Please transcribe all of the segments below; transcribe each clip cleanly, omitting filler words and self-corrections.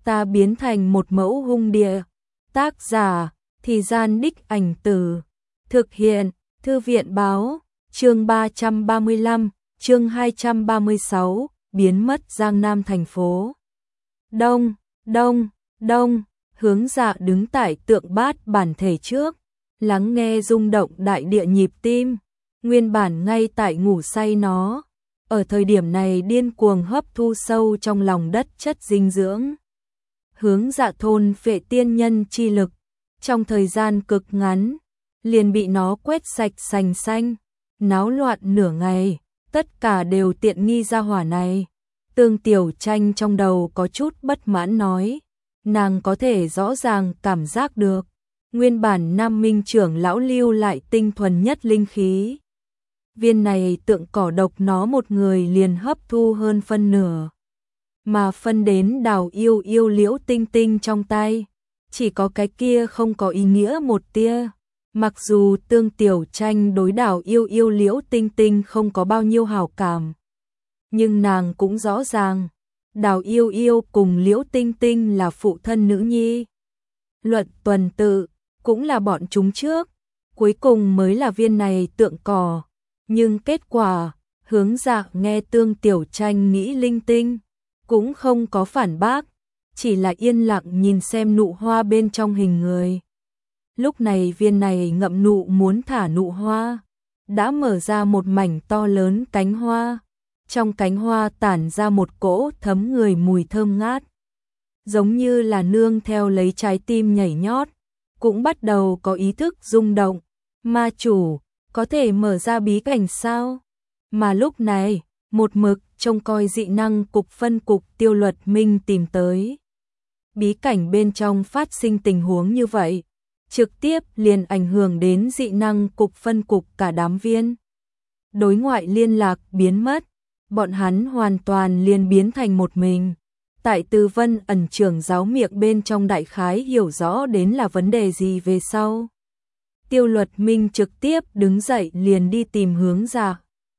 ta biến thành một mẫu hung địa. Tác giả, Thì Gian Đích Ảnh Từ. Thực hiện, Thư viện báo, chương 335, chương 236, biến mất Giang Nam thành phố. Đông, đông, đông, Hướng Dạ đứng tại tượng bát bản thể trước, lắng nghe rung động đại địa nhịp tim, nguyên bản ngay tại ngủ say nó. Ở thời điểm này điên cuồng hấp thu sâu trong lòng đất chất dinh dưỡng. Hướng Dạ thôn phệ tiên nhân chi lực, trong thời gian cực ngắn, liền bị nó quét sạch sành xanh, náo loạn nửa ngày, tất cả đều tiện nghi gia hỏa này. Tương Tiểu Tranh trong đầu có chút bất mãn nói, nàng có thể rõ ràng cảm giác được, nguyên bản Nam Minh trưởng lão lưu lại tinh thuần nhất linh khí. Viên này tượng cỏ độc nó một người liền hấp thu hơn phân nửa, mà phân đến Đào Yêu Yêu Liễu Tinh Tinh trong tay, chỉ có cái kia không có ý nghĩa một tia. Mặc dù Tương Tiểu Tranh đối Đào Yêu Yêu Liễu Tinh Tinh không có bao nhiêu hảo cảm, nhưng nàng cũng rõ ràng, Đào Yêu Yêu cùng Liễu Tinh Tinh là phụ thân nữ nhi. Luận tuần tự, cũng là bọn chúng trước, cuối cùng mới là viên này tượng cỏ. Nhưng kết quả, Hướng Dạ nghe Tương Tiểu Tranh nghĩ linh tinh, cũng không có phản bác, chỉ là yên lặng nhìn xem nụ hoa bên trong hình người. Lúc này viên này ngậm nụ muốn thả nụ hoa, đã mở ra một mảnh to lớn cánh hoa. Trong cánh hoa tản ra một cỗ thấm người mùi thơm ngát, giống như là nương theo lấy trái tim nhảy nhót, cũng bắt đầu có ý thức rung động. Ma chủ, có thể mở ra bí cảnh sao? Mà lúc này, một mực trông coi dị năng cục phân cục Tiêu Luật Minh tìm tới. Bí cảnh bên trong phát sinh tình huống như vậy, trực tiếp liền ảnh hưởng đến dị năng cục phân cục cả đám viên. Đối ngoại liên lạc biến mất, bọn hắn hoàn toàn liền biến thành một mình. Tại Từ Vân ẩn trưởng giáo miệng bên trong đại khái hiểu rõ đến là vấn đề gì về sau. Tiêu Luật Minh trực tiếp đứng dậy liền đi tìm Hướng Dạ.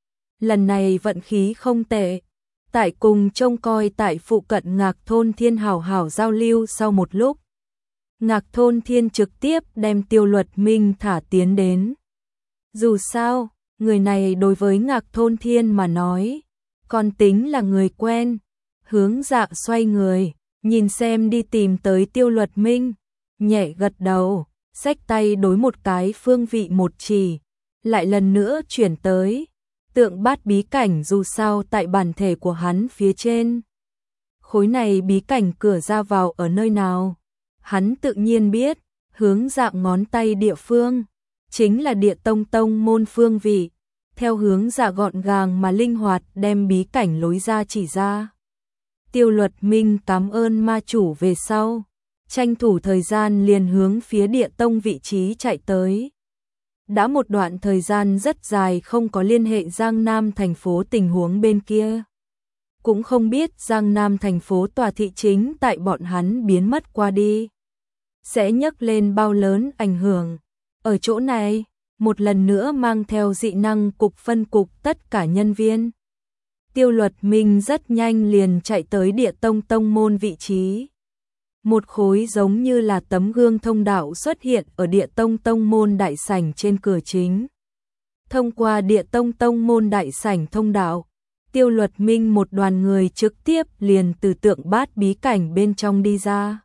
Lần này vận khí không tệ, tại cùng trông coi tại phụ cận Ngạc Thôn Thiên hảo hảo giao lưu sau một lúc. Ngạc Thôn Thiên trực tiếp đem Tiêu Luật Minh thả tiến đến. Dù sao, người này đối với Ngạc Thôn Thiên mà nói, còn tính là người quen. Hướng Dạ xoay người, nhìn xem đi tìm tới Tiêu Luật Minh, nhẹ gật đầu, xách tay đối một cái phương vị một chỉ, lại lần nữa chuyển tới. Tượng bát bí cảnh dù sao tại bản thể của hắn phía trên. Khối này bí cảnh cửa ra vào ở nơi nào? Hắn tự nhiên biết, Hướng Dạ ngón tay địa phương, chính là Địa Tông Tông môn phương vị. Theo Hướng Dạ gọn gàng mà linh hoạt đem bí cảnh lối ra chỉ ra. Tiêu Luật Minh cảm ơn ma chủ về sau, tranh thủ thời gian liền hướng phía Địa Tông vị trí chạy tới. Đã một đoạn thời gian rất dài không có liên hệ Giang Nam thành phố tình huống bên kia. Cũng không biết Giang Nam thành phố tòa thị chính tại bọn hắn biến mất qua đi sẽ nhấc lên bao lớn ảnh hưởng. Ở chỗ này, một lần nữa mang theo dị năng cục phân cục tất cả nhân viên. Tiêu Luật Minh rất nhanh liền chạy tới Địa Tông Tông môn vị trí. Một khối giống như là tấm gương thông đạo xuất hiện ở Địa Tông Tông môn đại sảnh trên cửa chính. Thông qua Địa Tông Tông môn đại sảnh thông đạo, Tiêu Luật Minh một đoàn người trực tiếp liền từ tượng bát bí cảnh bên trong đi ra.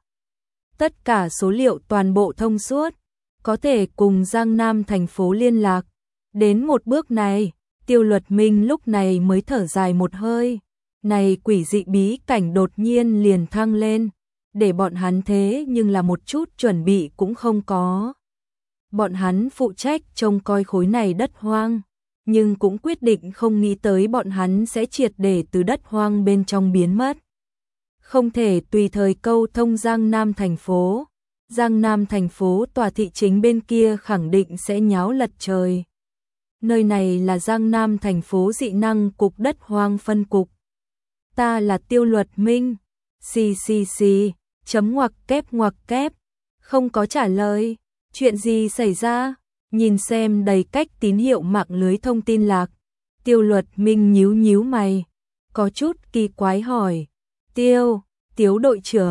Tất cả số liệu toàn bộ thông suốt, có thể cùng Giang Nam thành phố liên lạc. Đến một bước này, Tiêu Luật Minh lúc này mới thở dài một hơi. Này quỷ dị bí cảnh đột nhiên liền thăng lên, để bọn hắn thế nhưng là một chút chuẩn bị cũng không có. Bọn hắn phụ trách trông coi khối này đất hoang, nhưng cũng quyết định không nghĩ tới bọn hắn sẽ triệt để từ đất hoang bên trong biến mất. Không thể tùy thời câu thông Giang Nam thành phố. Giang Nam thành phố tòa thị chính bên kia khẳng định sẽ nháo lật trời. Nơi này là Giang Nam thành phố dị năng cục đất hoang phân cục. Ta là Tiêu Luật Minh. Xì, chấm ngoặc kép. Không có trả lời. Chuyện gì xảy ra? Nhìn xem đầy cách tín hiệu mạng lưới thông tin lạc. Tiêu Luật Minh nhíu mày, có chút kỳ quái hỏi. Tiếu đội trưởng,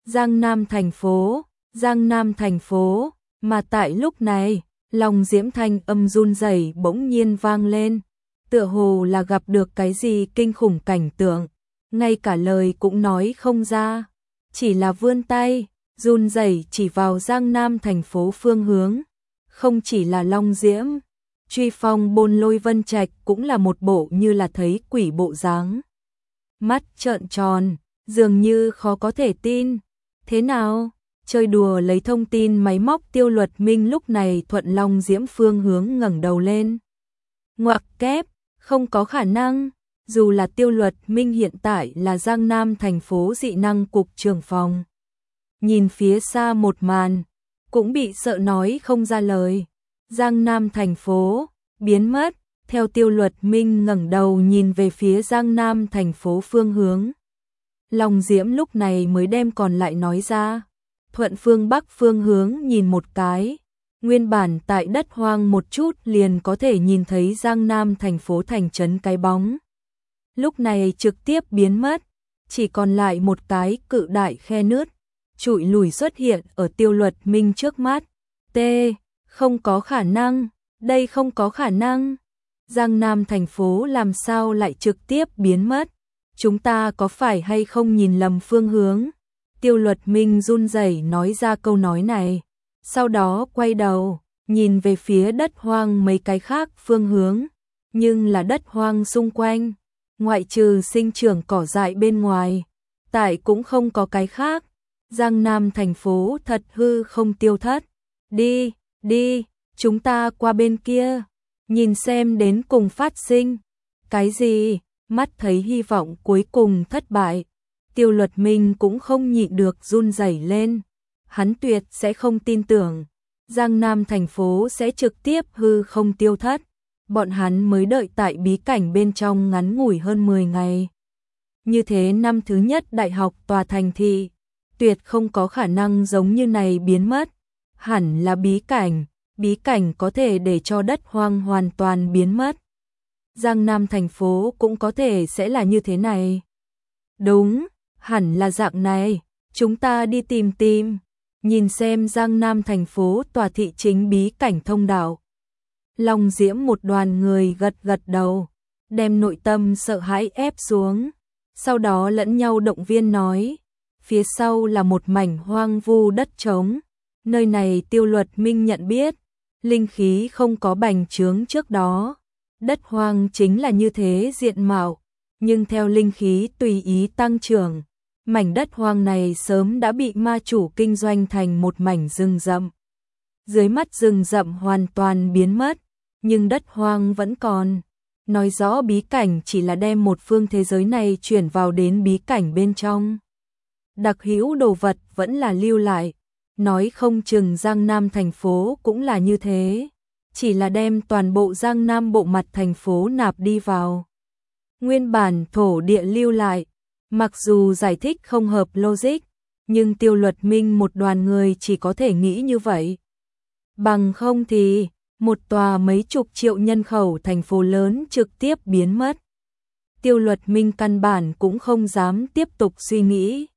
Giang Nam thành phố, Giang Nam thành phố, mà tại lúc này, lòng Diễm thanh âm run rẩy bỗng nhiên vang lên, tựa hồ là gặp được cái gì kinh khủng cảnh tượng, ngay cả lời cũng nói không ra, chỉ là vươn tay, run rẩy chỉ vào Giang Nam thành phố phương hướng, không chỉ là Long Diễm, Truy Phong Bôn Lôi Vân Trạch cũng là một bộ như là thấy quỷ bộ dáng. Mắt trợn tròn, dường như khó có thể tin. Thế nào? Chơi đùa lấy thông tin máy móc Tiêu Luật Minh lúc này thuận Long Diễm phương hướng ngẩng đầu lên. Ngoặc kép, không có khả năng. Dù là Tiêu Luật Minh hiện tại là Giang Nam thành phố dị năng cục trưởng phòng. Nhìn phía xa một màn, cũng bị sợ nói không ra lời. Giang Nam thành phố, biến mất, theo Tiêu Luật Minh ngẩng đầu nhìn về phía Giang Nam thành phố phương hướng. Long Diễm lúc này mới đem còn lại nói ra. Thuận phương Bắc phương hướng nhìn một cái, nguyên bản tại đất hoang một chút liền có thể nhìn thấy Giang Nam thành phố thành trấn cái bóng. Lúc này trực tiếp biến mất, chỉ còn lại một cái cự đại khe nứt, trụi lùi xuất hiện ở Tiêu Luật Minh trước mắt. T, không có khả năng, đây không có khả năng. Giang Nam thành phố làm sao lại trực tiếp biến mất? Chúng ta có phải hay không nhìn lầm phương hướng? Tiêu Luật Minh run rẩy nói ra câu nói này, sau đó quay đầu, nhìn về phía đất hoang mấy cái khác phương hướng, nhưng là đất hoang xung quanh, ngoại trừ sinh trưởng cỏ dại bên ngoài, tại cũng không có cái khác. Giang Nam thành phố thật hư không tiêu thất. Đi, đi, chúng ta qua bên kia, nhìn xem đến cùng phát sinh. Cái gì? Mắt thấy hy vọng cuối cùng thất bại. Tiêu Luật Minh cũng không nhịn được run rẩy lên. Hắn tuyệt sẽ không tin tưởng Giang Nam thành phố sẽ trực tiếp hư không tiêu thất. Bọn hắn mới đợi tại bí cảnh bên trong ngắn ngủi hơn 10 ngày. Như thế năm thứ nhất đại học tòa thành thị, tuyệt không có khả năng giống như này biến mất. Hẳn là bí cảnh có thể để cho đất hoang hoàn toàn biến mất. Giang Nam thành phố cũng có thể sẽ là như thế này. Đúng, hẳn là dạng này, chúng ta đi tìm tìm, nhìn xem Giang Nam thành phố tòa thị chính bí cảnh thông đạo. Long Diễm một đoàn người gật gật đầu, đem nội tâm sợ hãi ép xuống, sau đó lẫn nhau động viên nói, phía sau là một mảnh hoang vu đất trống, nơi này Tiêu Luật Minh nhận biết, linh khí không có bành trướng trước đó. Đất hoang chính là như thế diện mạo, nhưng theo linh khí tùy ý tăng trưởng, mảnh đất hoang này sớm đã bị ma chủ kinh doanh thành một mảnh rừng rậm. Dưới mắt rừng rậm hoàn toàn biến mất, nhưng đất hoang vẫn còn. Nói rõ bí cảnh chỉ là đem một phương thế giới này chuyển vào đến bí cảnh bên trong. Đặc hữu đồ vật vẫn là lưu lại, nói không chừng Giang Nam thành phố cũng là như thế. Chỉ là đem toàn bộ Giang Nam bộ mặt thành phố nạp đi vào. Nguyên bản thổ địa lưu lại, mặc dù giải thích không hợp logic, nhưng Tiêu Luật Minh một đoàn người chỉ có thể nghĩ như vậy. Bằng không thì, một tòa mấy chục triệu nhân khẩu thành phố lớn trực tiếp biến mất. Tiêu Luật Minh căn bản cũng không dám tiếp tục suy nghĩ.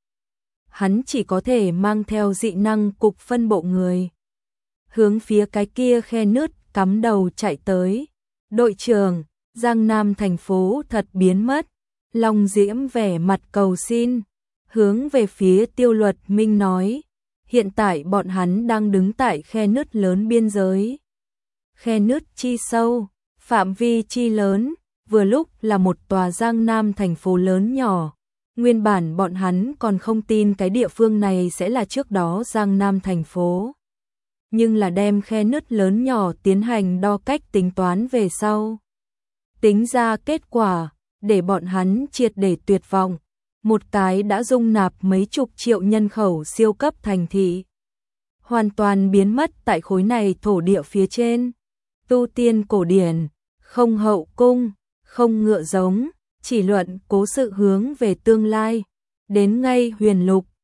Hắn chỉ có thể mang theo dị năng cục phân bộ người. Hướng phía cái kia khe nứt cắm đầu chạy tới. Đội trưởng, Giang Nam thành phố thật biến mất. Long Diễm vẻ mặt cầu xin, hướng về phía Tiêu Luật Minh nói, hiện tại bọn hắn đang đứng tại khe nứt lớn biên giới. Khe nứt chi sâu, phạm vi chi lớn, vừa lúc là một tòa Giang Nam thành phố lớn nhỏ. Nguyên bản bọn hắn còn không tin cái địa phương này sẽ là trước đó Giang Nam thành phố. Nhưng là đem khe nứt lớn nhỏ tiến hành đo cách tính toán về sau. Tính ra kết quả, để bọn hắn triệt để tuyệt vọng. Một cái đã dung nạp mấy chục triệu nhân khẩu siêu cấp thành thị. Hoàn toàn biến mất tại khối này thổ địa phía trên. Tu tiên cổ điển, không hậu cung, không ngựa giống, chỉ luận cố sự hướng về tương lai. Đến ngay huyền lục,